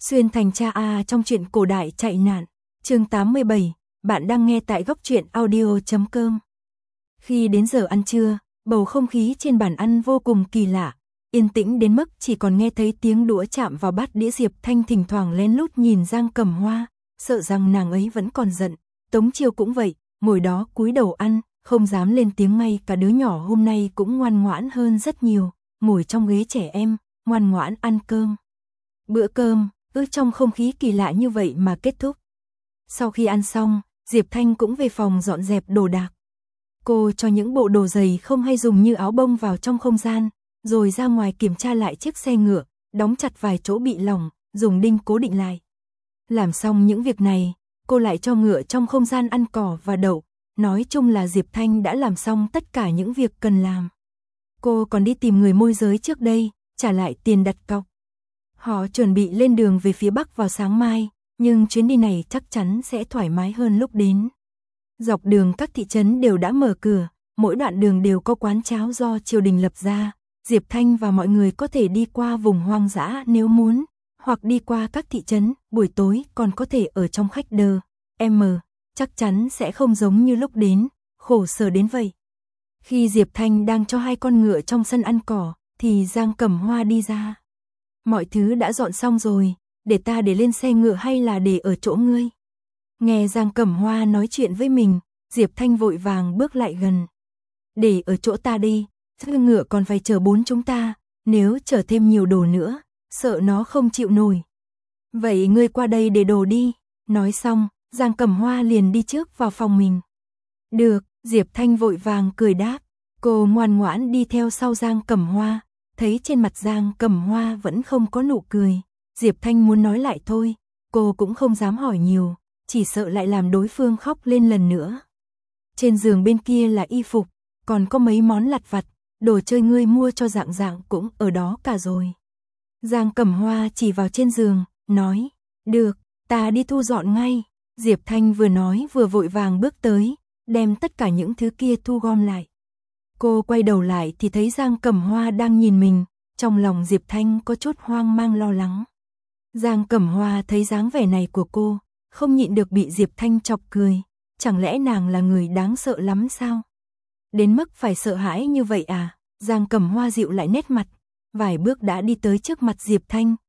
Xuyên thành cha trong truyện cổ đại chạy nạn. Chương 87, bạn đang nghe tại góc truyện audio.com. Khi đến giờ ăn trưa, bầu không khí trên bàn ăn vô cùng kỳ lạ, yên tĩnh đến mức chỉ còn nghe thấy tiếng đũa chạm vào bát đĩa. Diệp Thanh thỉnh thoảng lén lút nhìn Giang Cẩm Hoa, sợ rằng nàng ấy vẫn còn giận. Tống Chiêu cũng vậy, ngồi đó cúi đầu ăn, không dám lên tiếng. Ngay cả đứa nhỏ hôm nay cũng ngoan ngoãn hơn rất nhiều, ngồi trong ghế trẻ em, ngoan ngoãn ăn cơm. Bữa cơm trong không khí kỳ lạ như vậy mà kết thúc. Sau khi ăn xong, Diệp Thanh cũng về phòng dọn dẹp đồ đạc. Cô cho những bộ đồ giày không hay dùng như áo bông vào trong không gian, rồi ra ngoài kiểm tra lại chiếc xe ngựa, đóng chặt vài chỗ bị lỏng, dùng đinh cố định lại. Làm xong những việc này, cô lại cho ngựa trong không gian ăn cỏ và đậu. Nói chung là Diệp Thanh đã làm xong tất cả những việc cần làm. Cô còn đi tìm người môi giới trước đây, trả lại tiền đặt cọc. Họ chuẩn bị lên đường về phía Bắc vào sáng mai, nhưng chuyến đi này chắc chắn sẽ thoải mái hơn lúc đến. Dọc đường các thị trấn đều đã mở cửa, mỗi đoạn đường đều có quán cháo do triều đình lập ra. Diệp Thanh và mọi người có thể đi qua vùng hoang dã nếu muốn, hoặc đi qua các thị trấn, buổi tối còn có thể ở trong khách đờ. Chắc chắn sẽ không giống như lúc đến, khổ sở đến vậy. Khi Diệp Thanh đang cho hai con ngựa trong sân ăn cỏ, thì Giang Cẩm Hoa đi ra. Mọi thứ đã dọn xong rồi, để ta để lên xe ngựa hay là để ở chỗ ngươi? Nghe Giang Cẩm Hoa nói chuyện với mình, Diệp Thanh vội vàng bước lại gần. Để ở chỗ ta đi, thư ngựa còn phải chở bốn chúng ta, nếu chở thêm nhiều đồ nữa, sợ nó không chịu nổi. Vậy ngươi qua đây để đồ đi. Nói xong, Giang Cẩm Hoa liền đi trước vào phòng mình. Được, Diệp Thanh vội vàng cười đáp. Cô ngoan ngoãn đi theo sau Giang Cẩm Hoa. Thấy trên mặt Giang Cẩm Hoa vẫn không có nụ cười, Diệp Thanh muốn nói lại thôi, cô cũng không dám hỏi nhiều, chỉ sợ lại làm đối phương khóc lên lần nữa. Trên giường bên kia là y phục, còn có mấy món lặt vặt, đồ chơi ngươi mua cho Dạng Dạng cũng ở đó cả rồi. Giang Cẩm Hoa chỉ vào trên giường, nói, được, ta đi thu dọn ngay. Diệp Thanh vừa nói vừa vội vàng bước tới, đem tất cả những thứ kia thu gom lại. Cô quay đầu lại thì thấy Giang Cẩm Hoa đang nhìn mình, trong lòng Diệp Thanh có chút hoang mang lo lắng. Giang Cẩm Hoa thấy dáng vẻ này của cô, không nhịn được bị Diệp Thanh chọc cười, chẳng lẽ nàng là người đáng sợ lắm sao? Đến mức phải sợ hãi như vậy à? Giang Cẩm Hoa dịu lại nét mặt, vài bước đã đi tới trước mặt Diệp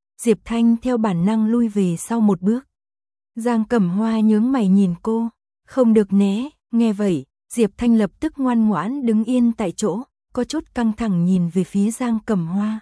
Thanh theo bản năng lui về sau một bước. Giang Cẩm Hoa nhướng mày nhìn cô, không được né. Nghe vậy, Diệp Thanh lập tức ngoan ngoãn đứng yên tại chỗ, có chút căng thẳng nhìn về phía Giang Cẩm Hoa.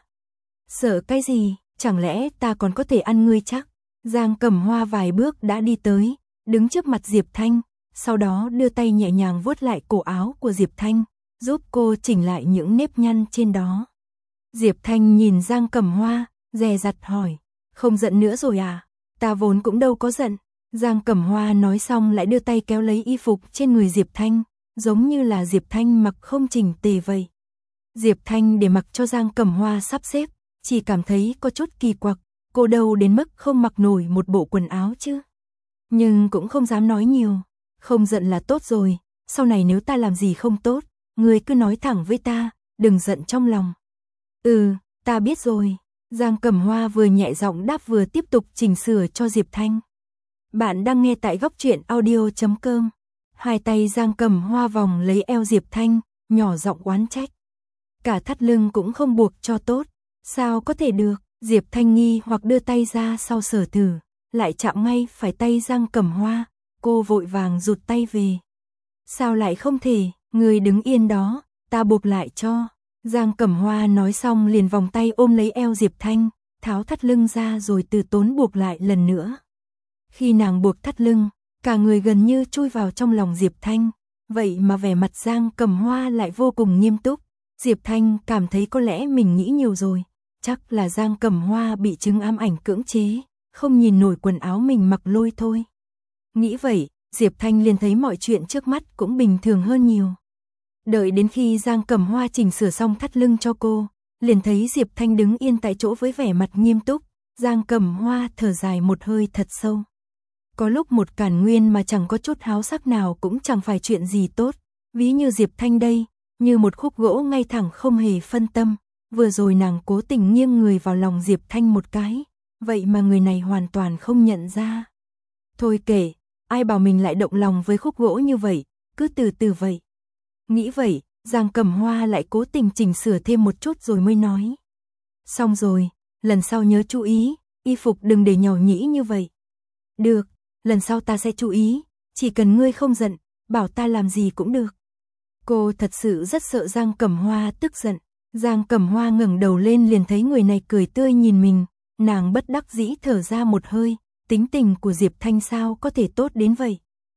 Sợ cái gì, chẳng lẽ ta còn có thể ăn ngươi chắc? Giang Cẩm Hoa vài bước đã đi tới, đứng trước mặt Diệp Thanh, sau đó đưa tay nhẹ nhàng vuốt lại cổ áo của Diệp Thanh, giúp cô chỉnh lại những nếp nhăn trên đó. Diệp Thanh nhìn Giang Cẩm Hoa, dè dặt hỏi, không giận nữa rồi à? Ta vốn cũng đâu có giận. Giang Cẩm Hoa nói xong lại đưa tay kéo lấy y phục trên người Diệp Thanh, giống như là Diệp Thanh mặc không chỉnh tề vậy. Diệp Thanh để mặc cho Giang Cẩm Hoa sắp xếp, chỉ cảm thấy có chút kỳ quặc, cô đâu đến mức không mặc nổi một bộ quần áo chứ. Nhưng cũng không dám nói nhiều, không giận là tốt rồi, sau này nếu ta làm gì không tốt, ngươi cứ nói thẳng với ta, đừng giận trong lòng. Ta biết rồi. Giang Cẩm Hoa vừa nhẹ giọng đáp vừa tiếp tục chỉnh sửa cho Diệp Thanh. Bạn đang nghe tại góc truyện audio.com. Hai tay Giang Cẩm Hoa vòng lấy eo Diệp Thanh, nhỏ giọng oán trách. Cả thắt lưng cũng không buộc cho tốt, sao có thể được? Diệp Thanh nghi hoặc đưa tay ra sau sờ thử, lại chạm ngay phải tay Giang Cẩm Hoa, cô vội vàng rụt tay về. Sao lại không thể, người đứng yên đó, ta buộc lại cho. Giang Cẩm Hoa nói xong liền vòng tay ôm lấy eo Diệp Thanh, tháo thắt lưng ra rồi từ tốn buộc lại lần nữa. Khi nàng buộc thắt lưng, cả người gần như chui vào trong lòng Diệp Thanh, vậy mà vẻ mặt Giang Cẩm Hoa lại vô cùng nghiêm túc. Diệp Thanh cảm thấy có lẽ mình nghĩ nhiều rồi, chắc là Giang Cẩm Hoa bị chứng ám ảnh cưỡng chế, không nhìn nổi quần áo mình mặc lôi thôi. Nghĩ vậy, Diệp Thanh liền thấy mọi chuyện trước mắt cũng bình thường hơn nhiều. Đợi đến khi Giang Cẩm Hoa chỉnh sửa xong thắt lưng cho cô, liền thấy Diệp Thanh đứng yên tại chỗ với vẻ mặt nghiêm túc. Giang Cẩm Hoa thở dài một hơi thật sâu. Có lúc một Cản Nguyên mà chẳng có chút háo sắc nào cũng chẳng phải chuyện gì tốt, ví như Diệp Thanh đây, như một khúc gỗ ngay thẳng không hề phân tâm. Vừa rồi nàng cố tình nghiêng người vào lòng Diệp Thanh một cái, vậy mà người này hoàn toàn không nhận ra. Thôi kệ, ai bảo mình lại động lòng với khúc gỗ như vậy, cứ từ từ vậy. Nghĩ vậy, Giang Cẩm Hoa lại cố tình chỉnh sửa thêm một chút rồi mới nói. Xong rồi, lần sau nhớ chú ý, y phục đừng để nhỏ nhĩ như vậy. Được, lần sau ta sẽ chú ý, chỉ cần ngươi không giận, bảo ta làm gì cũng được. Cô thật sự rất sợ Giang Cẩm Hoa tức giận. Giang Cẩm Hoa ngẩng đầu lên liền thấy người này cười tươi nhìn mình, nàng bất đắc dĩ thở ra một hơi, tính tình của Diệp Thanh sao có thể tốt đến vậy.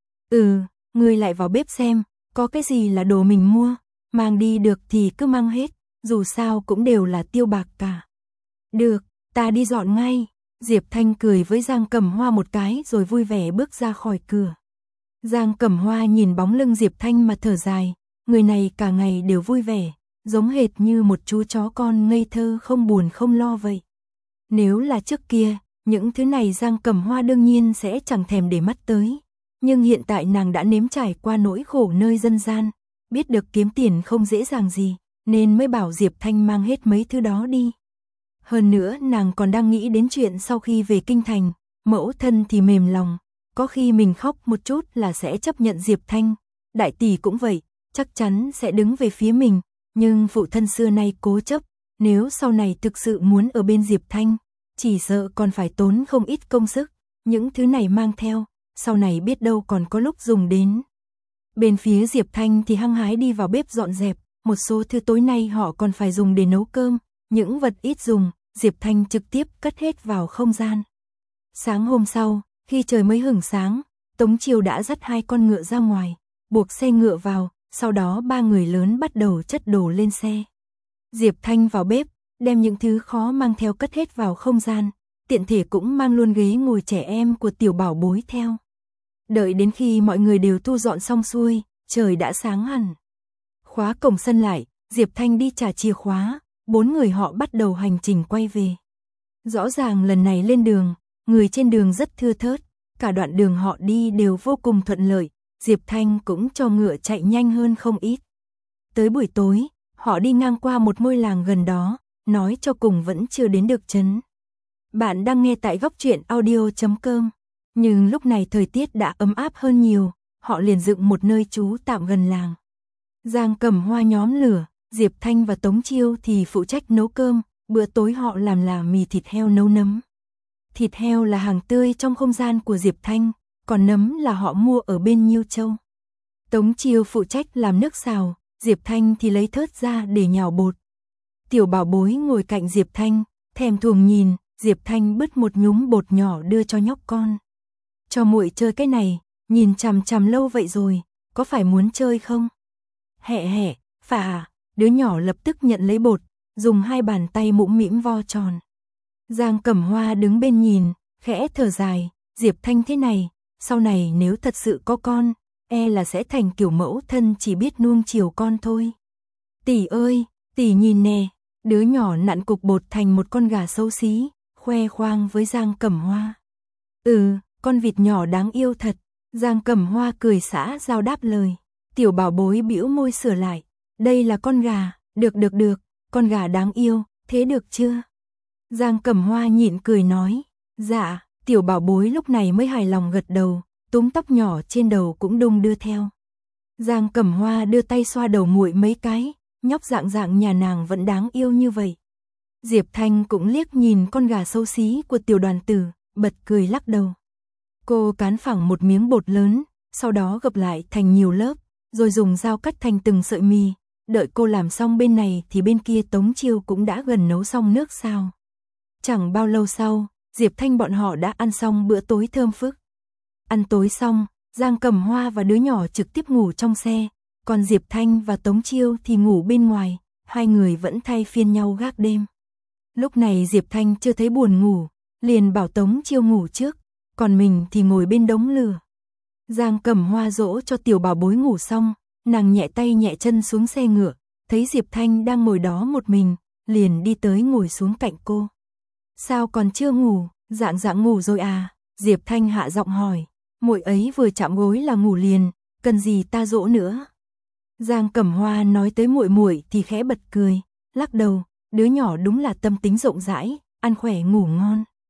Ngươi lại vào bếp xem, có cái gì là đồ mình mua, mang đi được thì cứ mang hết, dù sao cũng đều là tiêu bạc cả. Được, ta đi dọn ngay. Diệp Thanh cười với Giang Cẩm Hoa một cái rồi vui vẻ bước ra khỏi cửa. Giang Cẩm Hoa nhìn bóng lưng Diệp Thanh mà thở dài, người này cả ngày đều vui vẻ, giống hệt như một chú chó con ngây thơ không buồn không lo vậy. Nếu là trước kia, những thứ này Giang Cẩm Hoa đương nhiên sẽ chẳng thèm để mắt tới. Nhưng hiện tại nàng đã nếm trải qua nỗi khổ nơi dân gian, biết được kiếm tiền không dễ dàng gì, nên mới bảo Diệp Thanh mang hết mấy thứ đó đi. Hơn nữa nàng còn đang nghĩ đến chuyện sau khi về kinh thành, mẫu thân thì mềm lòng, có khi mình khóc một chút là sẽ chấp nhận Diệp Thanh, đại tỷ cũng vậy, chắc chắn sẽ đứng về phía mình, nhưng phụ thân xưa nay cố chấp, nếu sau này thực sự muốn ở bên Diệp Thanh, chỉ sợ còn phải tốn không ít công sức, những thứ này mang theo, sau này biết đâu còn có lúc dùng đến. Bên phía Diệp Thanh thì hăng hái đi vào bếp dọn dẹp, một số thứ tối nay họ còn phải dùng để nấu cơm, những vật ít dùng, Diệp Thanh trực tiếp cất hết vào không gian. Sáng hôm sau, khi trời mới hửng sáng, Tống Chiêu đã dắt 2 con ngựa ra ngoài, buộc xe ngựa vào, sau đó 3 người lớn bắt đầu chất đồ lên xe. Diệp Thanh vào bếp, đem những thứ khó mang theo cất hết vào không gian, tiện thể cũng mang luôn ghế ngồi trẻ em của tiểu bảo bối theo. Đợi đến khi mọi người đều thu dọn xong xuôi, trời đã sáng hẳn. Khóa cổng sân lại, Diệp Thanh đi trả chìa khóa, 4 người họ bắt đầu hành trình quay về. Rõ ràng lần này lên đường, người trên đường rất thưa thớt, cả đoạn đường họ đi đều vô cùng thuận lợi, Diệp Thanh cũng cho ngựa chạy nhanh hơn không ít. Tới buổi tối, họ đi ngang qua một ngôi làng gần đó, nói cho cùng vẫn chưa đến được trấn. Bạn đang nghe tại góc truyện audio.com, nhưng lúc này thời tiết đã ấm áp hơn nhiều, họ liền dựng một nơi trú tạm gần làng. Giang Cẩm Hoa nhóm lửa, Diệp Thanh và Tống Chiêu thì phụ trách nấu cơm, bữa tối họ làm là mì thịt heo nấu nấm. Thịt heo là hàng tươi trong không gian của Diệp Thanh, còn nấm là họ mua ở bên Nhiêu Châu. Tống Chiêu phụ trách làm nước xào, Diệp Thanh thì lấy thớt ra để nhào bột. Tiểu bảo bối ngồi cạnh Diệp Thanh, thèm thuồng nhìn, Diệp Thanh bứt một nhúm bột nhỏ đưa cho nhóc con. Cho muội chơi cái này, nhìn chằm chằm lâu vậy rồi, có phải muốn chơi không? Hẹ, phà, đứa nhỏ lập tức nhận lấy bột, dùng 2 bàn tay mũm mĩm vo tròn. Giang Cẩm Hoa đứng bên nhìn, khẽ thở dài, Diệp Thanh thế này, sau này nếu thật sự có con, e là sẽ thành kiểu mẫu thân chỉ biết nuông chiều con thôi. Tỷ ơi, tỷ nhìn nè, đứa nhỏ nặn cục bột thành một con gà xấu xí, khoe khoang với Giang Cẩm Hoa. Con vịt nhỏ đáng yêu thật, Giang Cẩm Hoa cười xã giao đáp lời. Tiểu bảo bối bĩu môi sửa lại, đây là con gà, được, con gà đáng yêu, thế được chưa? Giang Cẩm Hoa nhịn cười nói, dạ, tiểu bảo bối lúc này mới hài lòng gật đầu, túm tóc nhỏ trên đầu cũng đung đưa theo. Giang Cẩm Hoa đưa tay xoa đầu muội mấy cái, nhóc dạng nhà nàng vẫn đáng yêu như vậy. Diệp Thanh cũng liếc nhìn con gà xấu xí của tiểu đoàn tử, bật cười lắc đầu. Cô cán phẳng một miếng bột lớn, sau đó gập lại thành nhiều lớp, rồi dùng dao cắt thành từng sợi mì, đợi cô làm xong bên này thì bên kia Tống Chiêu cũng đã gần nấu xong nước xào. Chẳng bao lâu sau, Diệp Thanh bọn họ đã ăn xong bữa tối thơm phức. Ăn tối xong, Giang Cẩm Hoa và đứa nhỏ trực tiếp ngủ trong xe, còn Diệp Thanh và Tống Chiêu thì ngủ bên ngoài, 2 người vẫn thay phiên nhau gác đêm. Lúc này Diệp Thanh chưa thấy buồn ngủ, liền bảo Tống Chiêu ngủ trước, còn mình thì ngồi bên đống lửa. Giang Cẩm Hoa dỗ cho tiểu bảo bối ngủ xong, nàng nhẹ tay nhẹ chân xuống xe ngựa, thấy Diệp Thanh đang ngồi đó một mình, liền đi tới ngồi xuống cạnh cô. Sao còn chưa ngủ, dạng ngủ rồi à? Diệp Thanh hạ giọng hỏi, muội ấy vừa chạm gối là ngủ liền, cần gì ta dỗ nữa? Giang Cẩm Hoa nói tới muội thì khẽ bật cười, lắc đầu, đứa nhỏ đúng là tâm tính rộng rãi, ăn khỏe ngủ ngon.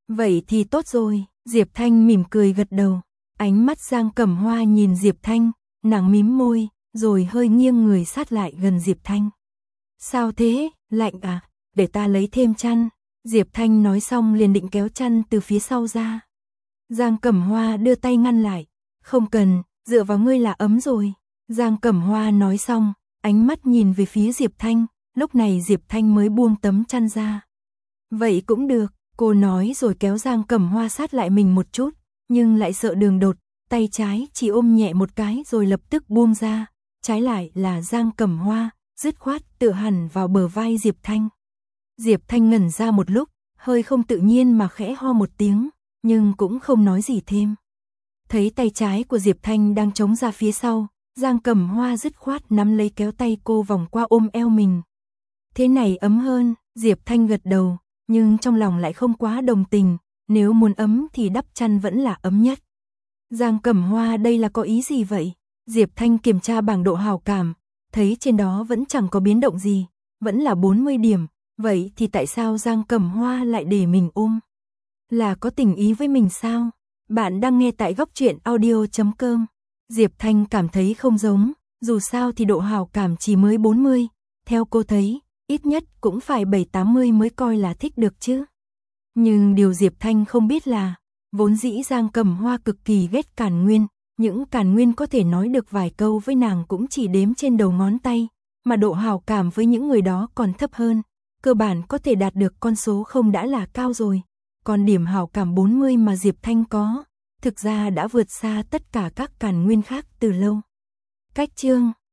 Vậy thì tốt rồi, Diệp Thanh mỉm cười gật đầu. Ánh mắt Giang Cẩm Hoa nhìn Diệp Thanh, nàng mím môi, rồi hơi nghiêng người sát lại gần Diệp Thanh. Sao thế, lạnh à, để ta lấy thêm chăn. Diệp Thanh nói xong liền định kéo chăn từ phía sau ra. Giang Cẩm Hoa đưa tay ngăn lại. Không cần, dựa vào ngươi là ấm rồi. Giang Cẩm Hoa nói xong, ánh mắt nhìn về phía Diệp Thanh, lúc này Diệp Thanh mới buông tấm chăn ra. Vậy cũng được, cô nói rồi kéo Giang Cẩm Hoa sát lại mình một chút, nhưng lại sợ đường đột, tay trái chỉ ôm nhẹ một cái rồi lập tức buông ra, trái lại là Giang Cẩm Hoa, dứt khoát tựa hẳn vào bờ vai Diệp Thanh. Diệp Thanh ngẩn ra một lúc, hơi không tự nhiên mà khẽ ho một tiếng, nhưng cũng không nói gì thêm. Thấy tay trái của Diệp Thanh đang chống ra phía sau, Giang Cẩm Hoa dứt khoát nắm lấy kéo tay cô vòng qua ôm eo mình. Thế này ấm hơn, Diệp Thanh gật đầu, nhưng trong lòng lại không quá đồng tình, nếu muốn ấm thì đắp chăn vẫn là ấm nhất. Giang Cẩm Hoa đây là có ý gì vậy? Diệp Thanh kiểm tra bảng độ hảo cảm, thấy trên đó vẫn chẳng có biến động gì, vẫn là 40 điểm, vậy thì tại sao Giang Cẩm Hoa lại để mình ôm? Là có tình ý với mình sao? Bạn đang nghe tại góc truyện audio.com. Diệp Thanh cảm thấy không giống, dù sao thì độ hảo cảm chỉ mới 40, theo cô thấy, ít nhất cũng phải 7-80 mới coi là thích được chứ. Nhưng điều Diệp Thanh không biết là, vốn dĩ Giang Cẩm Hoa cực kỳ ghét Càn Nguyên, những Càn Nguyên có thể nói được vài câu với nàng cũng chỉ đếm trên đầu ngón tay, mà độ hảo cảm với những người đó còn thấp hơn, cơ bản có thể đạt được con số không đã là cao rồi, còn điểm hảo cảm 40 mà Diệp Thanh có, thực ra đã vượt xa tất cả các Càn Nguyên khác từ lâu. Cách chương